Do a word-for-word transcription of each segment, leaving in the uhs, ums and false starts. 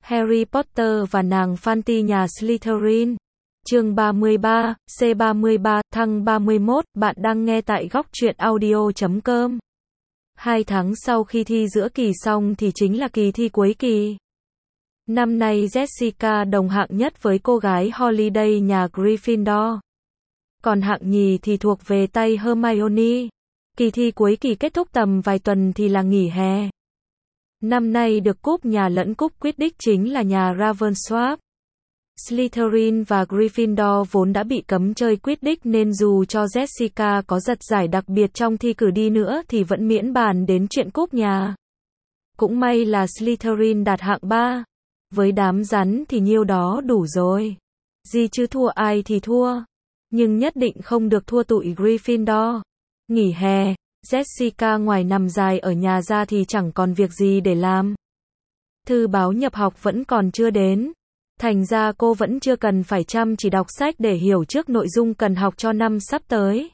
Harry Potter và nàng Fanty nhà Slytherin. Chương ba mươi ba, C ba mươi ba, thăng ba mươi mốt, bạn đang nghe tại góc truyện audio chấm com. Hai tháng sau khi thi giữa kỳ xong thì chính là kỳ thi cuối kỳ. Năm nay Jessica đồng hạng nhất với cô gái Holiday nhà Gryffindor. Còn hạng nhì thì thuộc về tay Hermione. Kỳ thi cuối kỳ kết thúc tầm vài tuần thì là nghỉ hè. Năm nay được cúp nhà lẫn cúp Quidditch chính là nhà Ravenclaw. Slytherin và Gryffindor vốn đã bị cấm chơi Quidditch nên dù cho Jessica có giật giải đặc biệt trong thi cử đi nữa thì vẫn miễn bàn đến chuyện cúp nhà. Cũng may là Slytherin đạt hạng ba. Với đám rắn thì nhiêu đó đủ rồi. Gì chứ thua ai thì thua. Nhưng nhất định không được thua tụi Gryffindor. Nghỉ hè, Jessica ngoài nằm dài ở nhà ra thì chẳng còn việc gì để làm. Thư báo nhập học vẫn còn chưa đến. Thành ra cô vẫn chưa cần phải chăm chỉ đọc sách để hiểu trước nội dung cần học cho năm sắp tới.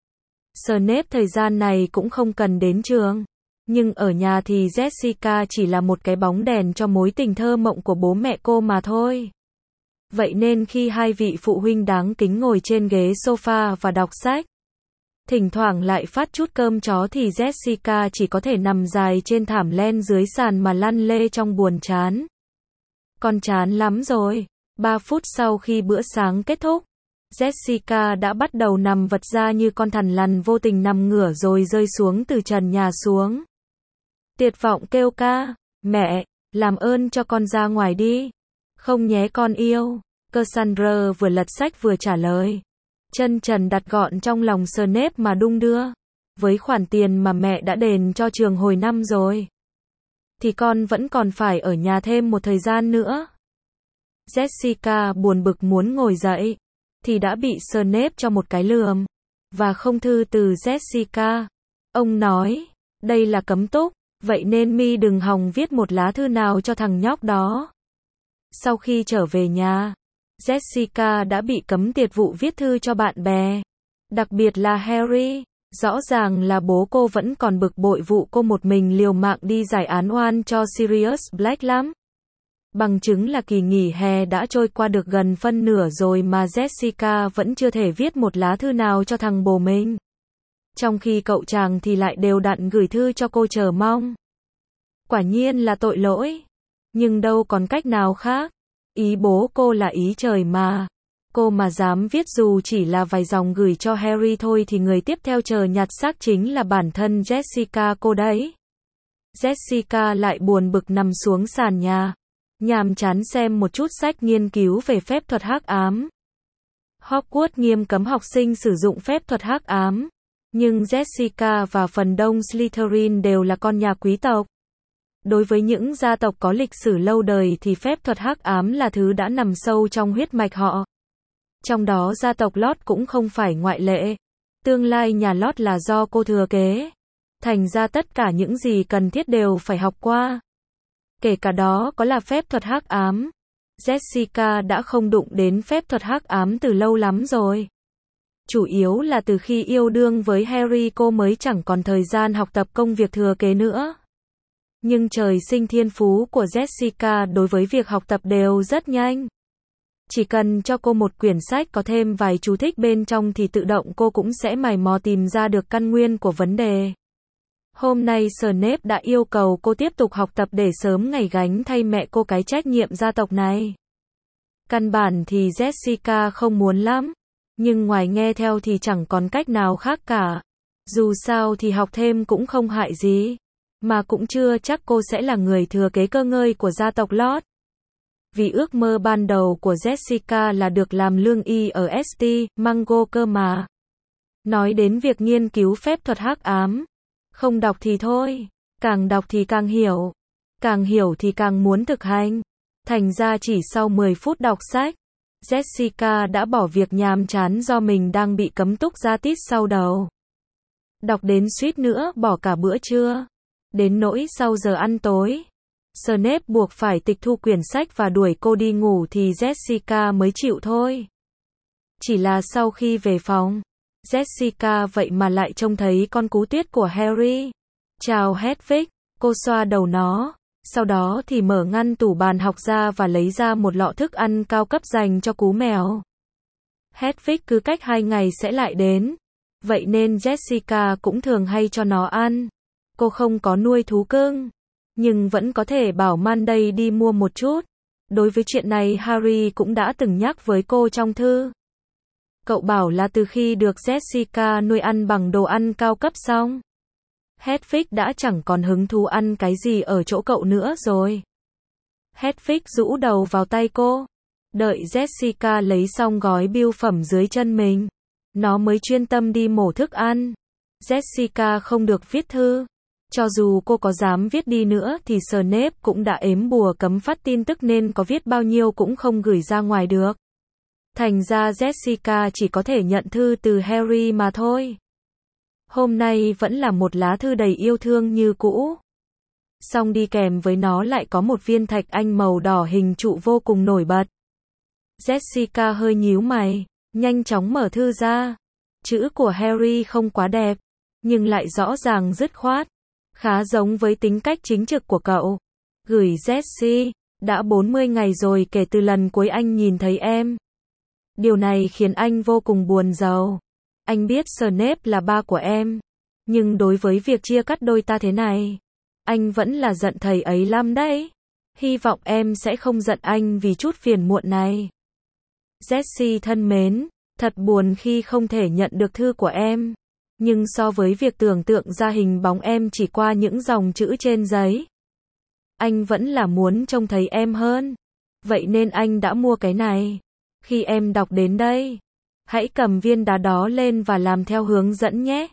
Snape thời gian này cũng không cần đến trường. Nhưng ở nhà thì Jessica chỉ là một cái bóng đèn cho mối tình thơ mộng của bố mẹ cô mà thôi. Vậy nên khi hai vị phụ huynh đáng kính ngồi trên ghế sofa và đọc sách, thỉnh thoảng lại phát chút cơm chó thì Jessica chỉ có thể nằm dài trên thảm len dưới sàn mà lăn lê trong buồn chán. Con chán lắm rồi. Ba phút sau khi bữa sáng kết thúc, Jessica đã bắt đầu nằm vật ra như con thằn lằn vô tình nằm ngửa rồi rơi xuống từ trần nhà xuống. Tuyệt vọng kêu ca, mẹ, làm ơn cho con ra ngoài đi. Không nhé con yêu. Cassandra vừa lật sách vừa trả lời. Chân trần đặt gọn trong lòng Snape mà đung đưa. Với khoản tiền mà mẹ đã đền cho trường hồi năm rồi, thì con vẫn còn phải ở nhà thêm một thời gian nữa. Jessica buồn bực muốn ngồi dậy, thì đã bị Snape cho một cái lườm. Và không thư từ Jessica. Ông nói, đây là cấm túc, vậy nên mi đừng hòng viết một lá thư nào cho thằng nhóc đó. Sau khi trở về nhà, Jessica đã bị cấm tiệt vụ viết thư cho bạn bè. Đặc biệt là Harry. Rõ ràng là bố cô vẫn còn bực bội vụ cô một mình liều mạng đi giải án oan cho Sirius Black lắm. Bằng chứng là kỳ nghỉ hè đã trôi qua được gần phân nửa rồi mà Jessica vẫn chưa thể viết một lá thư nào cho thằng bồ mình. Trong khi cậu chàng thì lại đều đặn gửi thư cho cô chờ mong. Quả nhiên là tội lỗi. Nhưng đâu còn cách nào khác. Ý bố cô là ý trời mà. Cô mà dám viết dù chỉ là vài dòng gửi cho Harry thôi thì người tiếp theo chờ nhặt xác chính là bản thân Jessica cô đấy. Jessica lại buồn bực nằm xuống sàn nhà, nhàm chán xem một chút sách nghiên cứu về phép thuật hắc ám. Hogwarts nghiêm cấm học sinh sử dụng phép thuật hắc ám, nhưng Jessica và phần đông Slytherin đều là con nhà quý tộc. Đối với những gia tộc có lịch sử lâu đời thì phép thuật hắc ám là thứ đã nằm sâu trong huyết mạch họ. Trong đó gia tộc Lott cũng không phải ngoại lệ. Tương lai nhà Lott là do cô thừa kế. Thành ra tất cả những gì cần thiết đều phải học qua. Kể cả đó có là phép thuật hắc ám. Jessica đã không đụng đến phép thuật hắc ám từ lâu lắm rồi. Chủ yếu là từ khi yêu đương với Harry cô mới chẳng còn thời gian học tập công việc thừa kế nữa. Nhưng trời sinh thiên phú của Jessica đối với việc học tập đều rất nhanh. Chỉ cần cho cô một quyển sách có thêm vài chú thích bên trong thì tự động cô cũng sẽ mày mò tìm ra được căn nguyên của vấn đề. Hôm nay Snape đã yêu cầu cô tiếp tục học tập để sớm ngày gánh thay mẹ cô cái trách nhiệm gia tộc này. Căn bản thì Jessica không muốn lắm, nhưng ngoài nghe theo thì chẳng còn cách nào khác cả. Dù sao thì học thêm cũng không hại gì, mà cũng chưa chắc cô sẽ là người thừa kế cơ ngơi của gia tộc Lott. Vì ước mơ ban đầu của Jessica là được làm lương y ở ét tê Mango cơ mà. Nói đến việc nghiên cứu phép thuật hắc ám, không đọc thì thôi, càng đọc thì càng hiểu, càng hiểu thì càng muốn thực hành. Thành ra chỉ sau mười phút đọc sách, Jessica đã bỏ việc nhàm chán do mình đang bị cấm túc ra tít sau đầu. Đọc đến suýt nữa bỏ cả bữa trưa. Đến nỗi sau giờ ăn tối, Snape buộc phải tịch thu quyển sách và đuổi cô đi ngủ thì Jessica mới chịu thôi. Chỉ là sau khi về phòng, Jessica vậy mà lại trông thấy con cú tuyết của Harry. Chào Hedwig, cô xoa đầu nó. Sau đó thì mở ngăn tủ bàn học ra và lấy ra một lọ thức ăn cao cấp dành cho cú mèo. Hedwig cứ cách hai ngày sẽ lại đến. Vậy nên Jessica cũng thường hay cho nó ăn. Cô không có nuôi thú cưng, nhưng vẫn có thể bảo Monday đi mua một chút. Đối với chuyện này Harry cũng đã từng nhắc với cô trong thư. Cậu bảo là từ khi được Jessica nuôi ăn bằng đồ ăn cao cấp xong, Hedwig đã chẳng còn hứng thú ăn cái gì ở chỗ cậu nữa rồi. Hedwig rũ đầu vào tay cô. Đợi Jessica lấy xong gói bưu phẩm dưới chân mình, nó mới chuyên tâm đi mổ thức ăn. Jessica không được viết thư. Cho dù cô có dám viết đi nữa thì Snape cũng đã ếm bùa cấm phát tin tức nên có viết bao nhiêu cũng không gửi ra ngoài được. Thành ra Jessica chỉ có thể nhận thư từ Harry mà thôi. Hôm nay vẫn là một lá thư đầy yêu thương như cũ. Song đi kèm với nó lại có một viên thạch anh màu đỏ hình trụ vô cùng nổi bật. Jessica hơi nhíu mày, nhanh chóng mở thư ra. Chữ của Harry không quá đẹp, nhưng lại rõ ràng dứt khoát, khá giống với tính cách chính trực của cậu. Gửi Jessie, đã bốn mươi ngày rồi kể từ lần cuối anh nhìn thấy em. Điều này khiến anh vô cùng buồn rầu. Anh biết Snape là ba của em, nhưng đối với việc chia cắt đôi ta thế này, anh vẫn là giận thầy ấy lắm đấy. Hy vọng em sẽ không giận anh vì chút phiền muộn này. Jessie thân mến, thật buồn khi không thể nhận được thư của em. Nhưng so với việc tưởng tượng ra hình bóng em chỉ qua những dòng chữ trên giấy, anh vẫn là muốn trông thấy em hơn. Vậy nên anh đã mua cái này. Khi em đọc đến đây, hãy cầm viên đá đó lên và làm theo hướng dẫn nhé.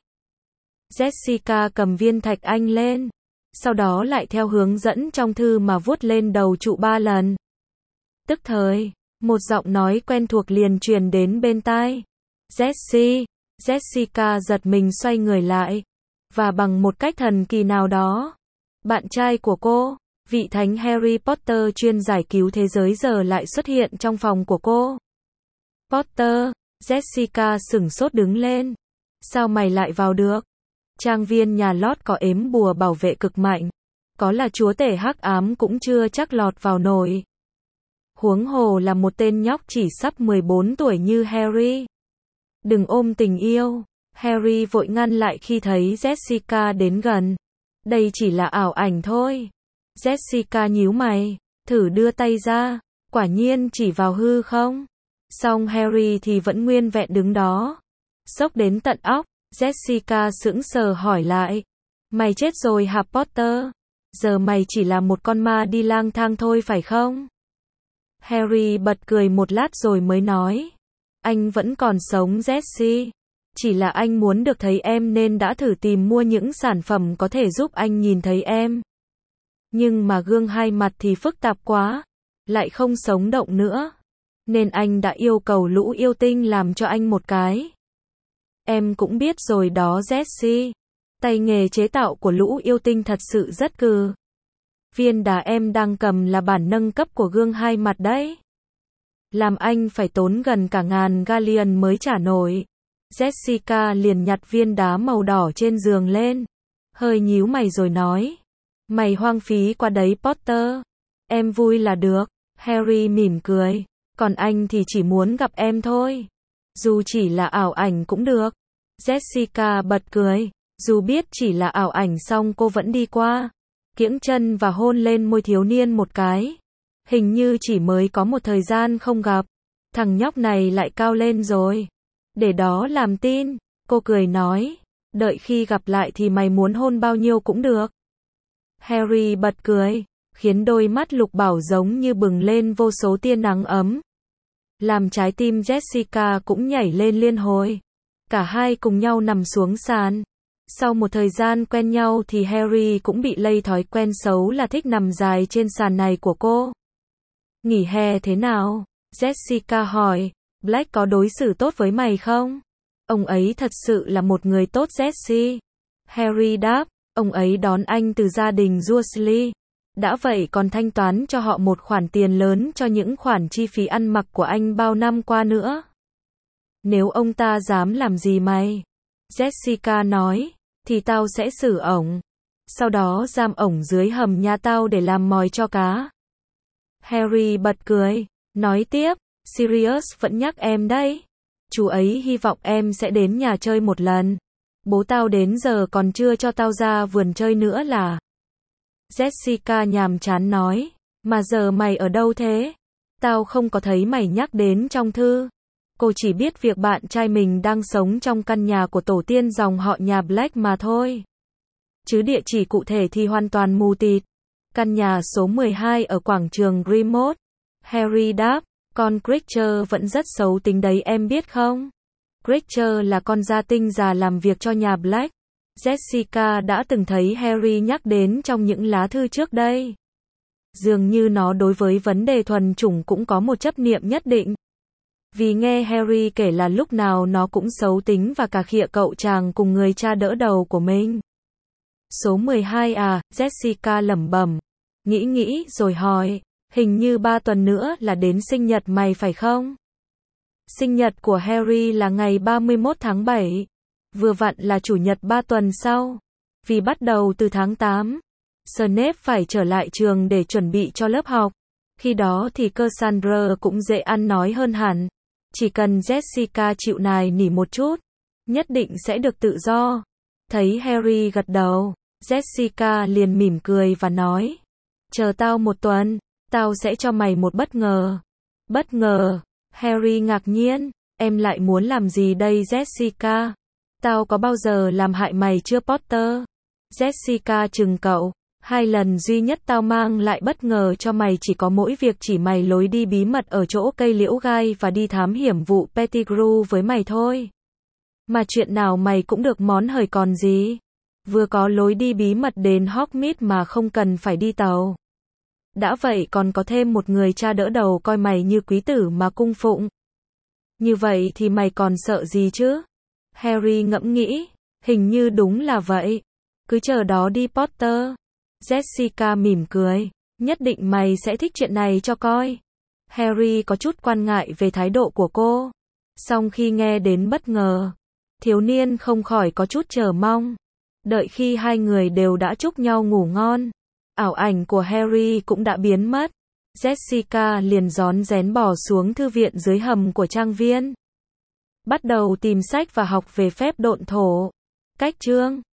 Jessica cầm viên thạch anh lên, sau đó lại theo hướng dẫn trong thư mà vuốt lên đầu trụ ba lần. Tức thời, một giọng nói quen thuộc liền truyền đến bên tai. Jessie. Jessica giật mình xoay người lại, và bằng một cách thần kỳ nào đó, bạn trai của cô, vị thánh Harry Potter chuyên giải cứu thế giới giờ lại xuất hiện trong phòng của cô. Potter, Jessica sửng sốt đứng lên. Sao mày lại vào được? Trang viên nhà lót có ếm bùa bảo vệ cực mạnh, có là chúa tể hắc ám cũng chưa chắc lọt vào nổi. Huống hồ là một tên nhóc chỉ sắp mười bốn tuổi như Harry. Đừng ôm tình yêu. Harry vội ngăn lại khi thấy Jessica đến gần. Đây chỉ là ảo ảnh thôi. Jessica nhíu mày, thử đưa tay ra, quả nhiên chỉ vào hư không. Song Harry thì vẫn nguyên vẹn đứng đó, sốc đến tận óc. Jessica sững sờ hỏi lại, mày chết rồi hả Potter? Giờ mày chỉ là một con ma đi lang thang thôi phải không? Harry bật cười một lát rồi mới nói, anh vẫn còn sống Jessie. Chỉ là anh muốn được thấy em nên đã thử tìm mua những sản phẩm có thể giúp anh nhìn thấy em. Nhưng mà gương hai mặt thì phức tạp quá, lại không sống động nữa. Nên anh đã yêu cầu lũ yêu tinh làm cho anh một cái. Em cũng biết rồi đó Jessie. Tay nghề chế tạo của lũ yêu tinh thật sự rất cừ. Viên đá em đang cầm là bản nâng cấp của gương hai mặt đấy. Làm anh phải tốn gần cả ngàn galleon mới trả nổi. Jessica liền nhặt viên đá màu đỏ trên giường lên, hơi nhíu mày rồi nói, mày hoang phí quá đấy Potter. Em vui là được. Harry mỉm cười, còn anh thì chỉ muốn gặp em thôi. Dù chỉ là ảo ảnh cũng được. Jessica bật cười, dù biết chỉ là ảo ảnh song cô vẫn đi qua, kiễng chân và hôn lên môi thiếu niên một cái. Hình như chỉ mới có một thời gian không gặp, thằng nhóc này lại cao lên rồi. Để đó làm tin, cô cười nói, đợi khi gặp lại thì mày muốn hôn bao nhiêu cũng được. Harry bật cười, khiến đôi mắt lục bảo giống như bừng lên vô số tia nắng ấm. Làm trái tim Jessica cũng nhảy lên liên hồi. Cả hai cùng nhau nằm xuống sàn. Sau một thời gian quen nhau thì Harry cũng bị lây thói quen xấu là thích nằm dài trên sàn này của cô. Nghỉ hè thế nào? Jessica hỏi, Black có đối xử tốt với mày không? Ông ấy thật sự là một người tốt Jessie. Harry đáp, ông ấy đón anh từ gia đình Dursley. Đã vậy còn thanh toán cho họ một khoản tiền lớn cho những khoản chi phí ăn mặc của anh bao năm qua nữa. Nếu ông ta dám làm gì mày, Jessica nói, thì tao sẽ xử ổng. sau đó giam ổng dưới hầm nhà tao để làm mồi cho cá. Harry bật cười, nói tiếp, Sirius vẫn nhắc em đấy. Chú ấy hy vọng em sẽ đến nhà chơi một lần. Bố tao đến giờ còn chưa cho tao ra vườn chơi nữa là. Jessica nhàm chán nói, mà giờ mày ở đâu thế? Tao không có thấy mày nhắc đến trong thư. Cô chỉ biết việc bạn trai mình đang sống trong căn nhà của tổ tiên dòng họ nhà Black mà thôi. Chứ địa chỉ cụ thể thì hoàn toàn mù tịt. Căn nhà số mười hai ở quảng trường Grimmauld. Harry đáp, con Creature vẫn rất xấu tính đấy em biết không? Creature là con gia tinh già làm việc cho nhà Black. Jessica đã từng thấy Harry nhắc đến trong những lá thư trước đây. Dường như nó đối với vấn đề thuần chủng cũng có một chấp niệm nhất định. Vì nghe Harry kể là lúc nào nó cũng xấu tính và cà khịa cậu chàng cùng người cha đỡ đầu của mình. Số mười hai à, Jessica lẩm bẩm, nghĩ nghĩ rồi hỏi, hình như ba tuần nữa là đến sinh nhật mày phải không? Sinh nhật của Harry là ngày ba mươi mốt tháng bảy, vừa vặn là chủ nhật ba tuần sau. Vì bắt đầu từ tháng tám, Snape phải trở lại trường để chuẩn bị cho lớp học. Khi đó thì Cassandra cũng dễ ăn nói hơn hẳn. Chỉ cần Jessica chịu nài nỉ một chút, nhất định sẽ được tự do. Thấy Harry gật đầu, Jessica liền mỉm cười và nói, chờ tao một tuần, tao sẽ cho mày một bất ngờ. Bất ngờ? Harry ngạc nhiên, em lại muốn làm gì đây Jessica? Tao có bao giờ làm hại mày chưa Potter? Jessica trừng cậu, hai lần duy nhất tao mang lại bất ngờ cho mày chỉ có mỗi việc chỉ mày lối đi bí mật ở chỗ cây liễu gai và đi thám hiểm vụ Pettigrew với mày thôi. Mà chuyện nào mày cũng được món hời còn gì. Vừa có lối đi bí mật đến Hogsmeade mà không cần phải đi tàu. Đã vậy còn có thêm một người cha đỡ đầu coi mày như quý tử mà cung phụng. Như vậy thì mày còn sợ gì chứ? Harry ngẫm nghĩ, hình như đúng là vậy. Cứ chờ đó đi Potter. Jessica mỉm cười, nhất định mày sẽ thích chuyện này cho coi. Harry có chút quan ngại về thái độ của cô. Song khi nghe đến bất ngờ, thiếu niên không khỏi có chút chờ mong. Đợi khi hai người đều đã chúc nhau ngủ ngon, ảo ảnh của Harry cũng đã biến mất. Jessica liền rón rén bỏ xuống thư viện dưới hầm của trang viên. Bắt đầu tìm sách và học về phép độn thổ. Cách chương